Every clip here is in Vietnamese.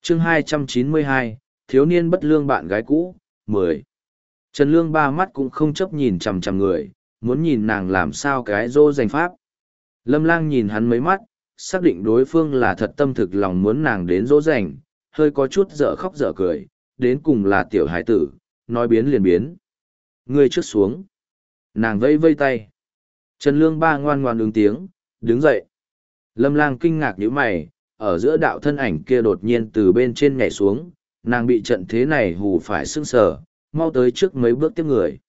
chương 292, thiếu niên bất lương bạn gái cũ, 10. Trần Lương ba mắt cũng không chấp nhìn chằm chằm người, muốn nhìn nàng làm sao cái dỗ dành pháp. Lâm Lang nhìn hắn mấy mắt, xác định đối phương là thật tâm thực lòng muốn nàng đến dỗ dành, hơi có chút dở khóc dở cười, đến cùng là tiểu hải tử, nói biến liền biến. Ngươi trước xuống. Nàng vẫy vây tay. Trần Lương ba ngoan ngoan ứng tiếng, đứng dậy. Lâm Lang kinh ngạc nhíu mày, ở giữa đạo thân ảnh kia đột nhiên từ bên trên nhảy xuống, nàng bị trận thế này hù phải sững sờ, mau tới trước mấy bước tiếp người.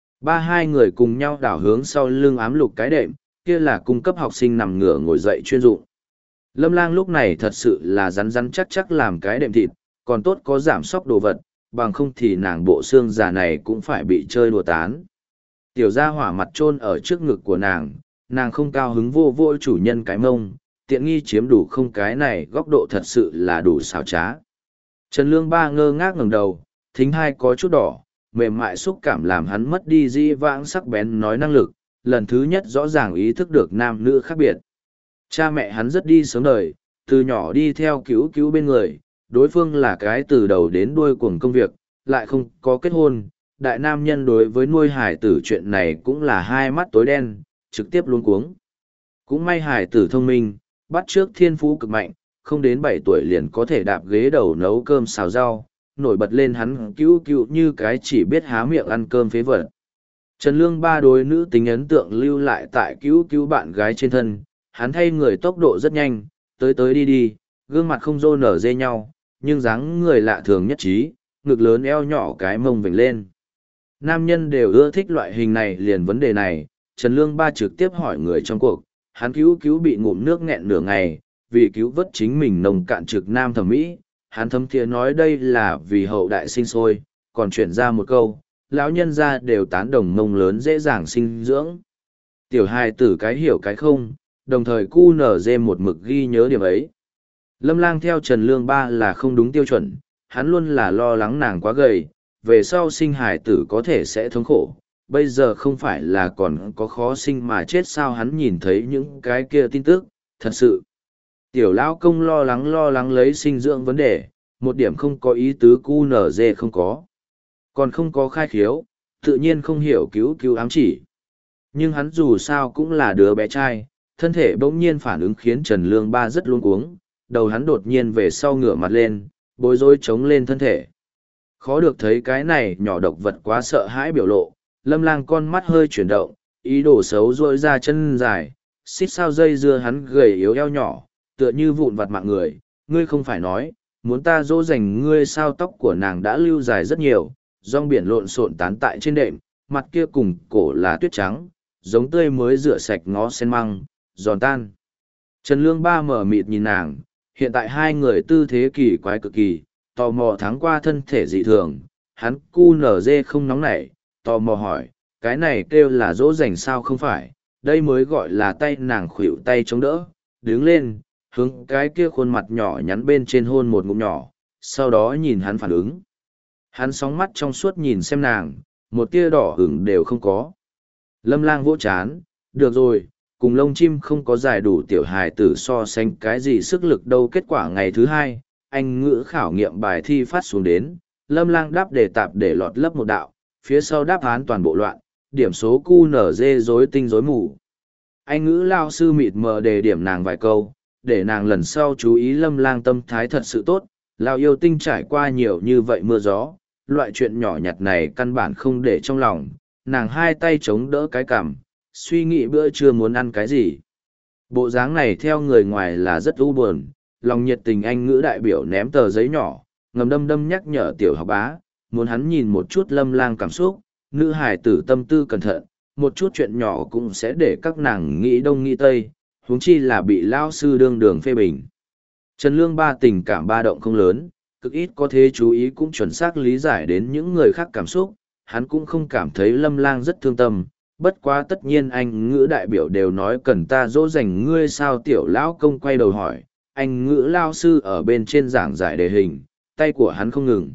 Hai người cùng nhau đảo hướng sau lưng ám lục cái đệm, kia là cung cấp học sinh nằm ngửa ngồi dậy chuyên dụng. Lâm Lang lúc này thật sự là rắn rắn chắc chắc làm cái đệm thịt, còn tốt có giảm sóc đồ vật, bằng không thì nàng bộ xương già này cũng phải bị chơi đùa tán. Tiểu gia hỏa mặt chôn ở trước ngực của nàng không cao hứng vô vô chủ nhân cái mông, tiện nghi chiếm đủ không, cái này góc độ thật sự là đủ xảo trá. Trần Lương ba ngơ ngác ngẩng đầu, thính hai có chút đỏ, mềm mại xúc cảm làm hắn mất đi di vãng sắc bén nói năng lực, lần thứ nhất rõ ràng ý thức được nam nữ khác biệt. Cha mẹ hắn rất đi sớm đời, từ nhỏ đi theo cứu cứu bên người, đối phương là cái từ đầu đến đuôi cuồng công việc, lại không có kết hôn. Đại nam nhân đối với nuôi hải tử chuyện này cũng là hai mắt tối đen, trực tiếp luống cuống. Cũng may hải tử thông minh, bắt trước thiên phú cực mạnh, không đến 7 tuổi liền có thể đạp ghế đầu nấu cơm xào rau, nổi bật lên hắn cứu cứu như cái chỉ biết há miệng ăn cơm phế vật. Trần Lương ba đối nữ tính ấn tượng lưu lại tại cứu cứu bạn gái trên thân, hắn thay người tốc độ rất nhanh, tới tới đi đi, gương mặt không rô nở dê nhau, nhưng dáng người lạ thường nhất trí, ngực lớn eo nhỏ cái mông vểnh lên. Nam nhân đều ưa thích loại hình này, liền vấn đề này, Trần Lương ba trực tiếp hỏi người trong cuộc, hắn cứu cứu bị ngụm nước nghẹn nửa ngày, vì cứu vớt chính mình nồng cạn trực nam thẩm mỹ, hắn thấm thiế nói đây là vì hậu đại sinh sôi, còn chuyển ra một câu, lão nhân gia đều tán đồng mông lớn dễ dàng sinh dưỡng. Tiểu hài tử cái hiểu cái không, đồng thời cu nở dê một mực ghi nhớ điểm ấy. Lâm Lang theo Trần Lương ba là không đúng tiêu chuẩn, hắn luôn là lo lắng nàng quá gầy, về sau sinh hài tử có thể sẽ thống khổ. Bây giờ không phải là còn có khó sinh mà chết sao, hắn nhìn thấy những cái kia tin tức, thật sự. Tiểu lão công lo lắng lấy sinh dưỡng vấn đề, một điểm không có ý tứ cu nở dê không có. Còn không có khai khiếu, tự nhiên không hiểu cứu cứu ám chỉ. Nhưng hắn dù sao cũng là đứa bé trai, thân thể bỗng nhiên phản ứng khiến Trần Lương ba rất luống cuống, đầu hắn đột nhiên về sau ngửa mặt lên, bối rối chống lên thân thể. Khó được thấy cái này nhỏ độc vật quá sợ hãi biểu lộ, Lâm Lang con mắt hơi chuyển động, ý đồ xấu rỗi ra chân dài, xít sao dây dưa hắn gầy yếu eo nhỏ, tựa như vụn vặt mạng người, ngươi không phải nói, muốn ta dỗ dành ngươi sao. Tóc của nàng đã lưu dài rất nhiều, rong biển lộn xộn tán tại trên đệm, mặt kia cùng cổ là tuyết trắng, giống tươi mới rửa sạch ngó sen măng, giòn tan. Trần Lương ba mở mịt nhìn nàng, hiện tại hai người tư thế kỳ quái cực kỳ, tò mò tháng qua thân thể dị thường, hắn cu nở dê không nóng nảy, tò mò hỏi, cái này kêu là dỗ dành sao không phải, đây mới gọi là tay. Nàng khuỵu tay chống đỡ, đứng lên, hướng cái kia khuôn mặt nhỏ nhắn bên trên hôn một ngụm nhỏ, sau đó nhìn hắn phản ứng. Hắn sóng mắt trong suốt nhìn xem nàng, một tia đỏ ửng đều không có. Lâm Lang vỗ chán, được rồi, cùng lông chim không có giải đủ tiểu hài tử so sánh cái gì sức lực đâu. Kết quả ngày thứ hai, anh ngữ khảo nghiệm bài thi phát xuống đến, Lâm Lang đáp đề tạp để lọt lấp một đạo, phía sau đáp án toàn bộ loạn, điểm số QNZ rối tinh rối mù. Anh ngữ lao sư mịt mờ đề điểm nàng vài câu, để nàng lần sau chú ý. Lâm Lang tâm thái thật sự tốt, lao yêu tinh trải qua nhiều như vậy mưa gió, loại chuyện nhỏ nhặt này căn bản không để trong lòng. Nàng hai tay chống đỡ cái cằm, suy nghĩ bữa trưa muốn ăn cái gì. Bộ dáng này theo người ngoài là rất u buồn, lòng nhiệt tình anh ngữ đại biểu ném tờ giấy nhỏ, ngầm đâm đâm nhắc nhở tiểu học bá, muốn hắn nhìn một chút Lâm Lang cảm xúc. Nữ hài tử tâm tư cẩn thận, một chút chuyện nhỏ cũng sẽ để các nàng nghĩ đông nghĩ tây, huống chi là bị lao sư đương đường phê bình. Trần Lương ba tình cảm ba động không lớn, cực ít có thế chú ý cũng chuẩn xác lý giải đến những người khác cảm xúc, hắn cũng không cảm thấy Lâm Lang rất thương tâm. Bất quá tất nhiên anh ngữ đại biểu đều nói cần ta dỗ dành ngươi sao. Tiểu lão công quay đầu hỏi, anh ngữ lao sư ở bên trên giảng giải đề hình, tay của hắn không ngừng,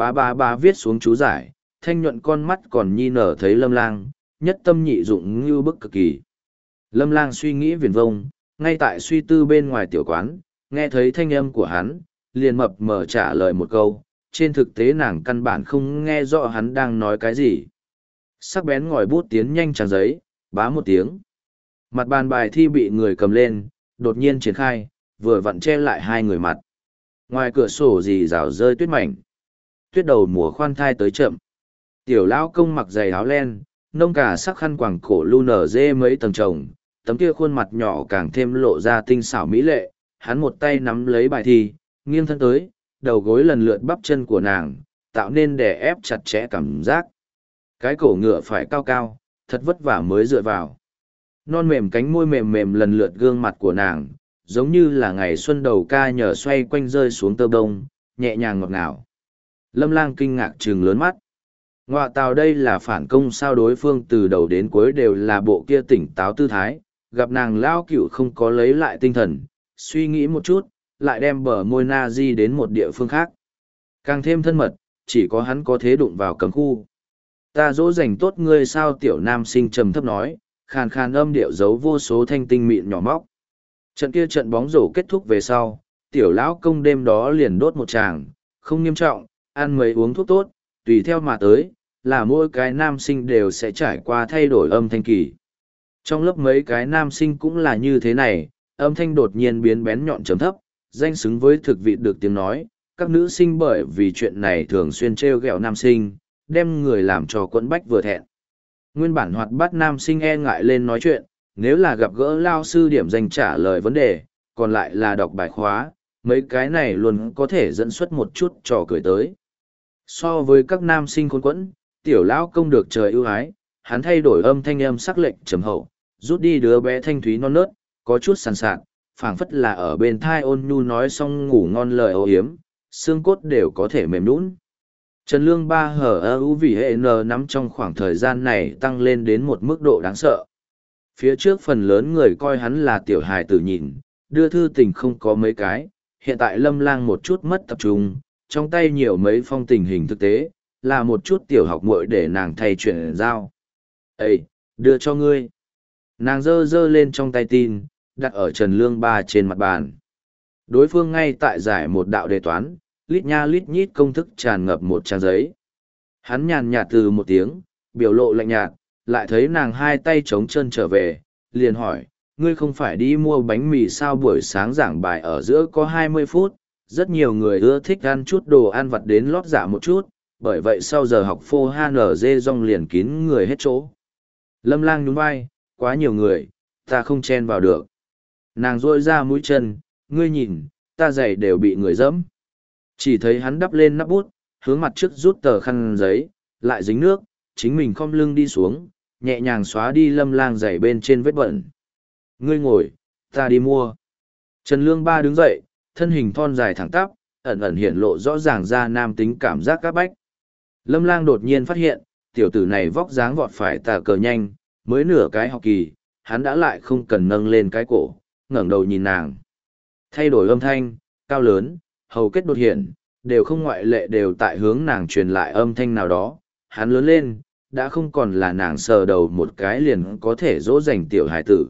bá viết xuống chú giải, thanh nhuận con mắt còn nhi nở thấy Lâm Lang, nhất tâm nhị dụng như bức cực kỳ. Lâm Lang suy nghĩ viển vông, ngay tại suy tư bên ngoài tiểu quán, nghe thấy thanh âm của hắn, liền mập mờ trả lời một câu, trên thực tế nàng căn bản không nghe rõ hắn đang nói cái gì. Sắc bén ngòi bút tiến nhanh trang giấy, bá một tiếng. Mặt bàn bài thi bị người cầm lên, đột nhiên triển khai, vừa vặn che lại hai người mặt. Ngoài cửa sổ rì rào rơi tuyết mảnh. Tuyết đầu mùa khoan thai tới chậm. Tiểu lão công mặc giày áo len, nông cả sắc khăn quàng cổ lu nở dê mấy tầng trồng, tấm kia khuôn mặt nhỏ càng thêm lộ ra tinh xảo mỹ lệ. Hắn một tay nắm lấy bài thi, nghiêng thân tới, đầu gối lần lượt bắp chân của nàng, tạo nên đè ép chặt chẽ cảm giác. Cái cổ ngựa phải cao cao, thật vất vả mới dựa vào. Non mềm cánh môi mềm mềm lần lượt gương mặt của nàng, giống như là ngày xuân đầu ca nhờ xoay quanh rơi xuống tơ bông, nhẹ nhàng ngọt ngào. Lâm Lang kinh ngạc trừng lớn mắt. Ngoạ tào, đây là phản công sao? Đối phương từ đầu đến cuối đều là bộ kia tỉnh táo tư thái, gặp nàng lao cựu không có lấy lại tinh thần, suy nghĩ một chút, lại đem bờ môi na di đến một địa phương khác. Càng thêm thân mật, chỉ có hắn có thế đụng vào cấm khu. Ta dỗ dành tốt ngươi sao? Tiểu nam sinh trầm thấp nói, khàn khàn âm điệu giấu vô số thanh tinh mịn nhỏ móc. Trận kia trận bóng rổ kết thúc về sau, tiểu lão công đêm đó liền đốt một tràng, không nghiêm trọng, ăn mấy uống thuốc tốt, tùy theo mà tới, là mỗi cái nam sinh đều sẽ trải qua thay đổi âm thanh kỳ. Trong lớp mấy cái nam sinh cũng là như thế này, âm thanh đột nhiên biến bén nhọn chấm thấp, danh xứng với thực vị được tiếng nói, các nữ sinh bởi vì chuyện này thường xuyên trêu ghẹo nam sinh, đem người làm cho quẫn bách vừa thẹn. Nguyên bản hoạt bát nam sinh e ngại lên nói chuyện, nếu là gặp gỡ lao sư điểm danh trả lời vấn đề, còn lại là đọc bài khóa, mấy cái này luôn có thể dẫn xuất một chút trò cười tới. So với các nam sinh khốn quẫn, tiểu lão công được trời ưu ái, hắn thay đổi âm thanh âm sắc lệnh trầm hậu, rút đi đứa bé thanh thúy non nớt, có chút sàn sạt, phảng phất là ở bên thai ôn nhu nói xong ngủ ngon lời âu yếm, xương cốt đều có thể mềm nhũn. Trần Lương Ba hở ưu vì hệ n nắm trong khoảng thời gian này tăng lên đến một mức độ đáng sợ. Phía trước phần lớn người coi hắn là tiểu hài tử nhìn, đưa thư tình không có mấy cái, hiện tại Lâm Lang một chút mất tập trung, trong tay nhiều mấy phong tình hình thực tế, là một chút tiểu học muội để nàng thay chuyển giao. Ê, đưa cho ngươi. Nàng giơ giơ lên trong tay tin, đặt ở Trần Lương Ba trên mặt bàn. Đối phương ngay tại giải một đạo đề toán, lít nha lít nhít công thức tràn ngập một trang giấy. Hắn nhàn nhạt từ một tiếng, biểu lộ lạnh nhạt, lại thấy nàng hai tay trống chân trở về, liền hỏi, ngươi không phải đi mua bánh mì sao? Buổi sáng giảng bài ở giữa có 20 phút, rất nhiều người ưa thích ăn chút đồ ăn vặt đến lót dạ một chút, bởi vậy sau giờ học phô HNG rong liền kín người hết chỗ. Lâm Lang nhún vai, quá nhiều người, ta không chen vào được. Nàng rôi ra mũi chân, ngươi nhìn, ta giày đều bị người dẫm. Chỉ thấy hắn đắp lên nắp bút, hướng mặt trước rút tờ khăn giấy, lại dính nước, chính mình khom lưng đi xuống, nhẹ nhàng xóa đi Lâm Lang giày bên trên vết bẩn. Ngươi ngồi, ta đi mua. Trần Lương Ba đứng dậy, thân hình thon dài thẳng tắp, ẩn ẩn hiện lộ rõ ràng ra nam tính cảm giác các bách. Lâm Lang đột nhiên phát hiện, tiểu tử này vóc dáng vọt phải tà cờ nhanh, mới nửa cái học kỳ, hắn đã lại không cần nâng lên cái cổ, ngẩng đầu nhìn nàng. Thay đổi âm thanh, cao lớn, hầu kết đột hiện, đều không ngoại lệ đều tại hướng nàng truyền lại âm thanh nào đó. Hắn lớn lên, đã không còn là nàng sờ đầu một cái liền có thể dỗ dành tiểu hải tử.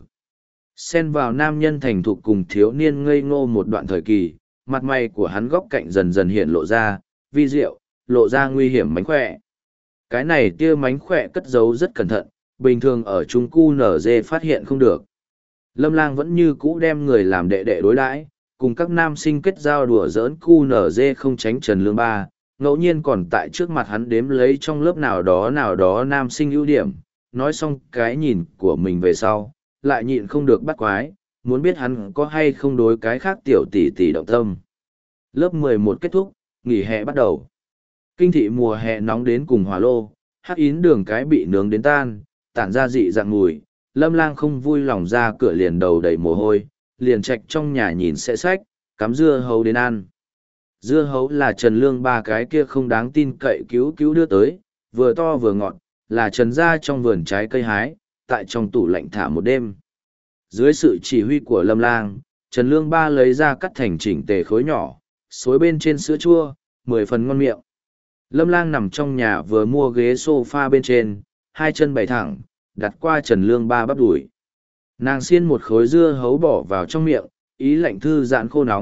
Xen vào nam nhân thành thục cùng thiếu niên ngây ngô một đoạn thời kỳ, mặt mày của hắn góc cạnh dần dần hiện lộ ra, vi diệu, lộ ra nguy hiểm mánh khỏe. Cái này tia mánh khỏe cất giấu rất cẩn thận, bình thường ở trung cu nở dê phát hiện không được. Lâm Lang vẫn như cũ đem người làm đệ đệ đối đãi, cùng các nam sinh kết giao đùa giỡn cu nở dê không tránh Trần Lương Ba, ngẫu nhiên còn tại trước mặt hắn đếm lấy trong lớp nào đó nam sinh ưu điểm, nói xong cái nhìn của mình về sau, lại nhịn không được bắt quái, muốn biết hắn có hay không đối cái khác tiểu tỷ tỷ động tâm. Lớp 11 kết thúc, nghỉ hè bắt đầu. Kinh thị mùa hè nóng đến cùng hỏa lô, hắc yến đường cái bị nướng đến tan, tản ra dị dạng mùi. Lâm Lang không vui lòng ra cửa liền đầu đầy mồ hôi, liền trạch trong nhà nhìn xe sách, cắm dưa hấu đến ăn. Dưa hấu là Trần Lương Ba cái kia không đáng tin cậy cứu đưa tới, vừa to vừa ngọt, là Trần ra trong vườn trái cây hái, tại trong tủ lạnh thả một đêm. Dưới sự chỉ huy của Lâm Lang, Trần Lương Ba lấy ra cắt thành chỉnh tề khối nhỏ, xối bên trên sữa chua, 10 phần ngon miệng. Lâm Lang nằm trong nhà vừa mua ghế sofa bên trên, hai chân bày thẳng, đặt qua Trần Lương Ba bắp đùi. Nàng xiên một khối dưa hấu bỏ vào trong miệng, ý lạnh thư giãn khô nóng,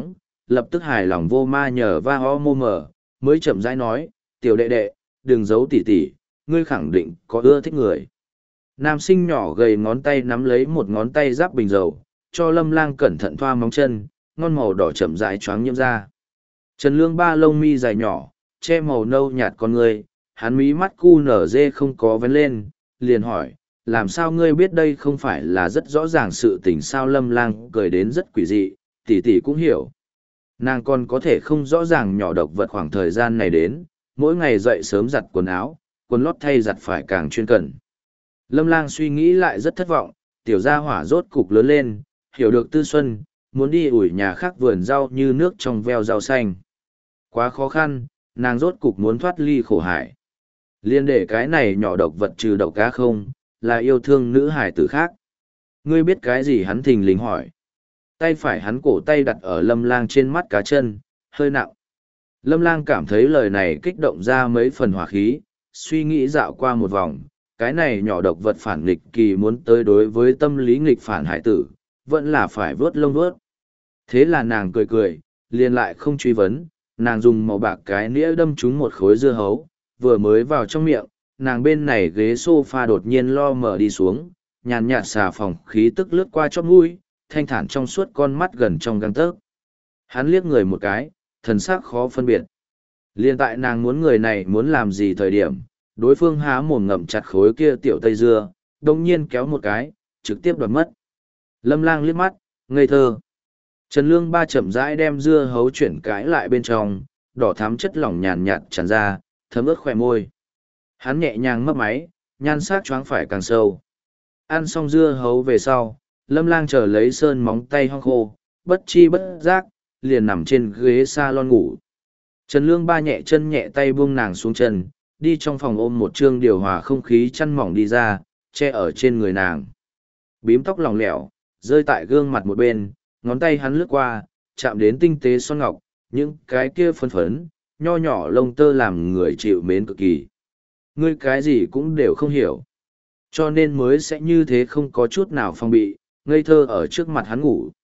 lập tức hài lòng vô ma nhờ va ho mô mờ, mới chậm rãi nói, tiểu đệ đệ, đừng giấu tỉ tỉ, ngươi khẳng định có ưa thích người. Nam sinh nhỏ gầy ngón tay nắm lấy một ngón tay giáp bình dầu, cho Lâm Lang cẩn thận thoa móng chân, ngon màu đỏ chậm rãi choáng nhiễm ra. Trần Lương Ba lông mi dài nhỏ, che màu nâu nhạt con người, hắn mí mắt cu nở dê không có vén lên, liền hỏi, làm sao ngươi biết đây không phải là rất rõ ràng sự tình sao? Lâm Lang cười đến rất quỷ dị, tỷ tỷ cũng hiểu. Nàng còn có thể không rõ ràng nhỏ độc vật khoảng thời gian này đến, mỗi ngày dậy sớm giặt quần áo, quần lót thay giặt phải càng chuyên cần. Lâm Lang suy nghĩ lại rất thất vọng, tiểu gia hỏa rốt cục lớn lên, hiểu được tư xuân, muốn đi ủi nhà khác vườn rau như nước trong veo rau xanh. Quá khó khăn, nàng rốt cục muốn thoát ly khổ hải. Liên để cái này nhỏ độc vật trừ độc cá không, là yêu thương nữ hải tử khác. Ngươi biết cái gì? Hắn thình lình hỏi. Tay phải hắn cổ tay đặt ở Lâm Lang trên mắt cá chân, hơi nặng. Lâm Lang cảm thấy lời này kích động ra mấy phần hỏa khí, suy nghĩ dạo qua một vòng. Cái này nhỏ độc vật phản nghịch kỳ muốn tới đối với tâm lý nghịch phản hải tử, vẫn là phải vớt lông vớt. Thế là nàng cười cười, liền lại không truy vấn, nàng dùng màu bạc cái nĩa đâm trúng một khối dưa hấu, vừa mới vào trong miệng, nàng bên này ghế sofa đột nhiên lo mở đi xuống, nhàn nhạt xà phòng khí tức lướt qua chóp mũi, thanh thản trong suốt con mắt gần trong găng tấc. Hắn liếc người một cái, thần sắc khó phân biệt. Liên tại nàng muốn người này muốn làm gì thời điểm, đối phương há mồm ngậm chặt khối kia tiểu tây dưa, đồng nhiên kéo một cái, trực tiếp đoạt mất. Lâm Lang liếc mắt, ngây thơ. Trần Lương Ba chậm rãi đem dưa hấu chuyển cái lại bên trong, đỏ thắm chất lỏng nhàn nhạt tràn ra, thấm ướt khỏe môi. Hắn nhẹ nhàng mấp máy, nhan sắc choáng phải càng sâu. Ăn xong dưa hấu về sau, Lâm Lang chờ lấy sơn móng tay hong khô, bất chi bất giác, liền nằm trên ghế salon ngủ. Trần Lương Ba nhẹ chân nhẹ tay buông nàng xuống chân, đi trong phòng ôm một chương điều hòa không khí chăn mỏng đi ra, che ở trên người nàng. Bím tóc lỏng lẻo, rơi tại gương mặt một bên, ngón tay hắn lướt qua, chạm đến tinh tế son ngọc, những cái kia phấn phấn, nho nhỏ lông tơ làm người chịu mến cực kỳ. Ngươi cái gì cũng đều không hiểu. Cho nên mới sẽ như thế, không có chút nào phong bị, ngây thơ ở trước mặt hắn ngủ.